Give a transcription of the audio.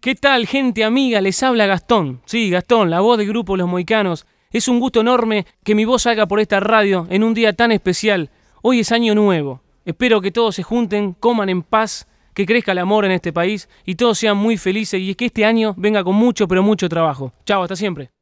¿Qué tal, gente amiga? Les habla Gastón. Sí, Gastón, la voz del grupo Los Mohicanos. Es un gusto enorme que mi voz salga por esta radio en un día tan especial. Hoy es año nuevo. Espero que todos se junten, coman en paz, que crezca el amor en este país y todos sean muy felices y que este año venga con mucho, pero mucho trabajo. Chao, hasta siempre.